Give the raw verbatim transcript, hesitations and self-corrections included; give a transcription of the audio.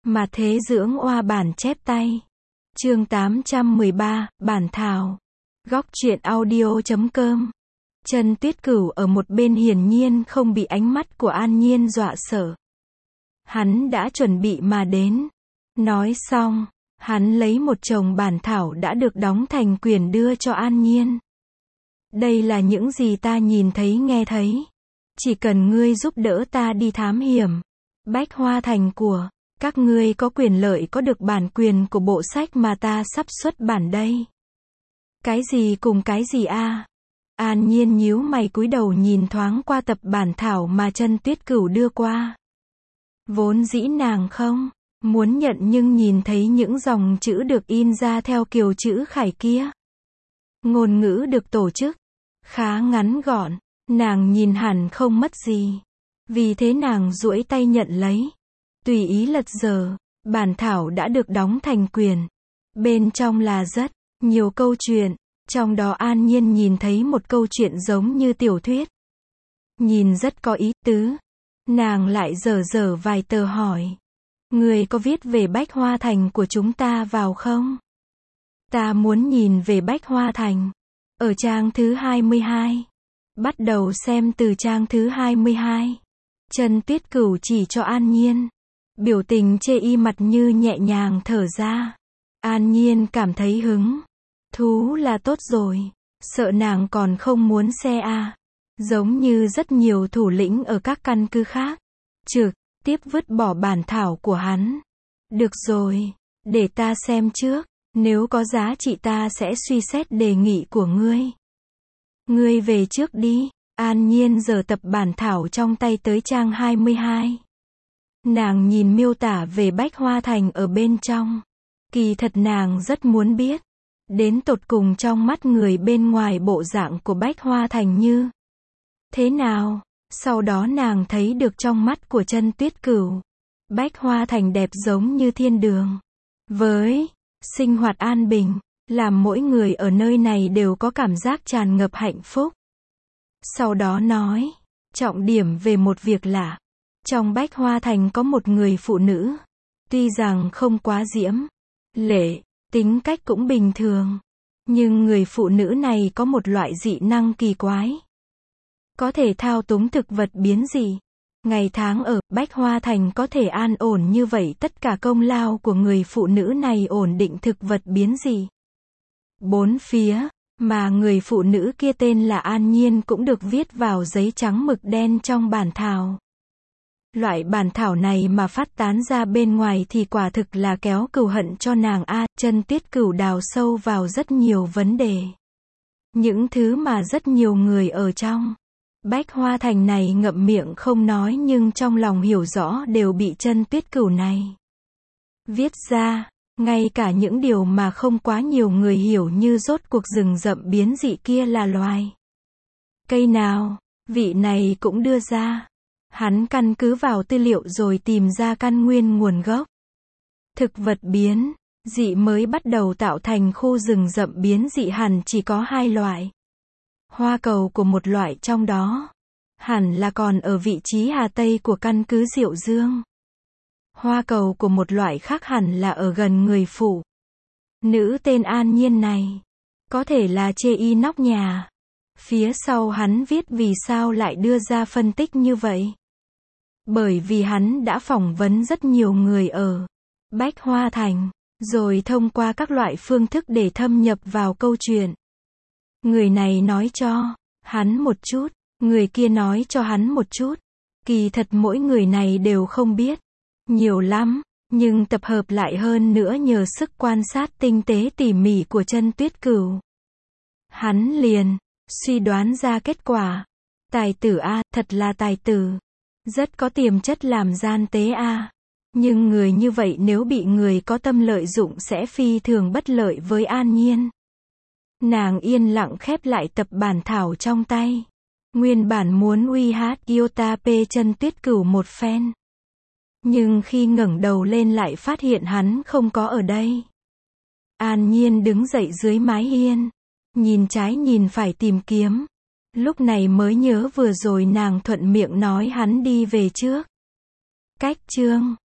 Mà thế dưỡng oa bản chép tay. Chương tám trăm mười ba, bản thảo. Góc truyện audio chấm com. Chân Tuyết Cửu ở một bên hiển nhiên không bị ánh mắt của An Nhiên dọa sợ. Hắn đã chuẩn bị mà đến. Nói xong, hắn lấy một chồng bản thảo đã được đóng thành quyển đưa cho An Nhiên. Đây là những gì ta nhìn thấy nghe thấy. Chỉ cần ngươi giúp đỡ ta đi thám hiểm Bách Hoa Thành của các ngươi có quyền lợi có được bản quyền của bộ sách mà ta sắp xuất bản đây. Cái gì cùng cái gì a? An Nhiên nhíu mày cúi đầu nhìn thoáng qua tập bản thảo mà Chân Tuyết Cửu đưa qua. Vốn dĩ nàng không muốn nhận nhưng nhìn thấy những dòng chữ được in ra theo kiểu chữ khải kia. Ngôn ngữ được tổ chức khá ngắn gọn, nàng nhìn hẳn không mất gì. Vì thế nàng duỗi tay nhận lấy. Tùy ý lật dở, bản thảo đã được đóng thành quyển. Bên trong là rất nhiều câu chuyện, trong đó An Nhiên nhìn thấy một câu chuyện giống như tiểu thuyết. Nhìn rất có ý tứ. Nàng lại dở dở vài tờ hỏi. Người có viết về Bách Hoa Thành của chúng ta vào không? Ta muốn nhìn về Bách Hoa Thành. Ở trang thứ hai mươi hai. Bắt đầu xem từ trang thứ hai mươi hai. Chân Tuyết Cửu chỉ cho An Nhiên. Biểu tình chê y mặt như nhẹ nhàng thở ra. An Nhiên cảm thấy hứng thú là tốt rồi. Sợ nàng còn không muốn xe à. Giống như rất nhiều thủ lĩnh ở các căn cứ khác. Trực tiếp vứt bỏ bản thảo của hắn. Được rồi, để ta xem trước. Nếu có giá trị ta sẽ suy xét đề nghị của ngươi. Ngươi về trước đi. An Nhiên giở tập bản thảo trong tay tới trang hai mươi hai. Nàng nhìn miêu tả về Bách Hoa Thành ở bên trong. Kỳ thật nàng rất muốn biết. Đến tột cùng trong mắt người bên ngoài bộ dạng của Bách Hoa Thành như thế nào. Sau đó nàng thấy được trong mắt của Chân Tuyết Cửu. Bách Hoa Thành đẹp giống như thiên đường. Với sinh hoạt an bình, làm mỗi người ở nơi này đều có cảm giác tràn ngập hạnh phúc. Sau đó nói, trọng điểm về một việc lạ. Trong Bách Hoa Thành có một người phụ nữ. Tuy rằng không quá diễm lệ, tính cách cũng bình thường. Nhưng người phụ nữ này có một loại dị năng kỳ quái. Có thể thao túng thực vật biến dị. Ngày tháng ở Bách Hoa Thành có thể an ổn như vậy, tất cả công lao của người phụ nữ này ổn định thực vật biến dị. Bốn phía, mà người phụ nữ kia tên là An Nhiên cũng được viết vào giấy trắng mực đen trong bản thảo. Loại bản thảo này mà phát tán ra bên ngoài thì quả thực là kéo cừu hận cho nàng a. Chân Tuyết Cửu đào sâu vào rất nhiều vấn đề. Những thứ mà rất nhiều người ở trong Bách Hoa Thành này ngậm miệng không nói nhưng trong lòng hiểu rõ đều bị Chân Tuyết Cửu này viết ra. Ngay cả những điều mà không quá nhiều người hiểu như rốt cuộc rừng rậm biến dị kia là loài cây nào, vị này cũng đưa ra. Hắn căn cứ vào tư liệu rồi tìm ra căn nguyên nguồn gốc. Thực vật biến dị mới bắt đầu tạo thành khu rừng rậm biến dị hẳn chỉ có hai loại. Hoa cầu của một loại trong đó hẳn là còn ở vị trí hà tây của căn cứ Diệu Dương. Hoa cầu của một loại khác hẳn là ở gần người phụ nữ tên An Nhiên này. Có thể là chê y nóc nhà. Phía sau hắn viết vì sao lại đưa ra phân tích như vậy. Bởi vì hắn đã phỏng vấn rất nhiều người ở Bách Hoa Thành, rồi thông qua các loại phương thức để thâm nhập vào câu chuyện. Người này nói cho hắn một chút, người kia nói cho hắn một chút. Kỳ thật mỗi người này đều không biết nhiều lắm, nhưng tập hợp lại hơn nữa nhờ sức quan sát tinh tế tỉ mỉ của Chân Tuyết Cửu. Hắn liền suy đoán ra kết quả. Tài tử a, thật là tài tử. Rất có tiềm chất làm gian tế a. Nhưng người như vậy nếu bị người có tâm lợi dụng sẽ phi thường bất lợi với An Nhiên. Nàng yên lặng khép lại tập bản thảo trong tay. Nguyên bản muốn uy hát Iota P Chân Tuyết Cửu một phen. Nhưng khi ngẩng đầu lên lại phát hiện hắn không có ở đây. An Nhiên đứng dậy dưới mái hiên. Nhìn trái nhìn phải tìm kiếm. Lúc này mới nhớ vừa rồi nàng thuận miệng nói hắn đi về trước. Cách chương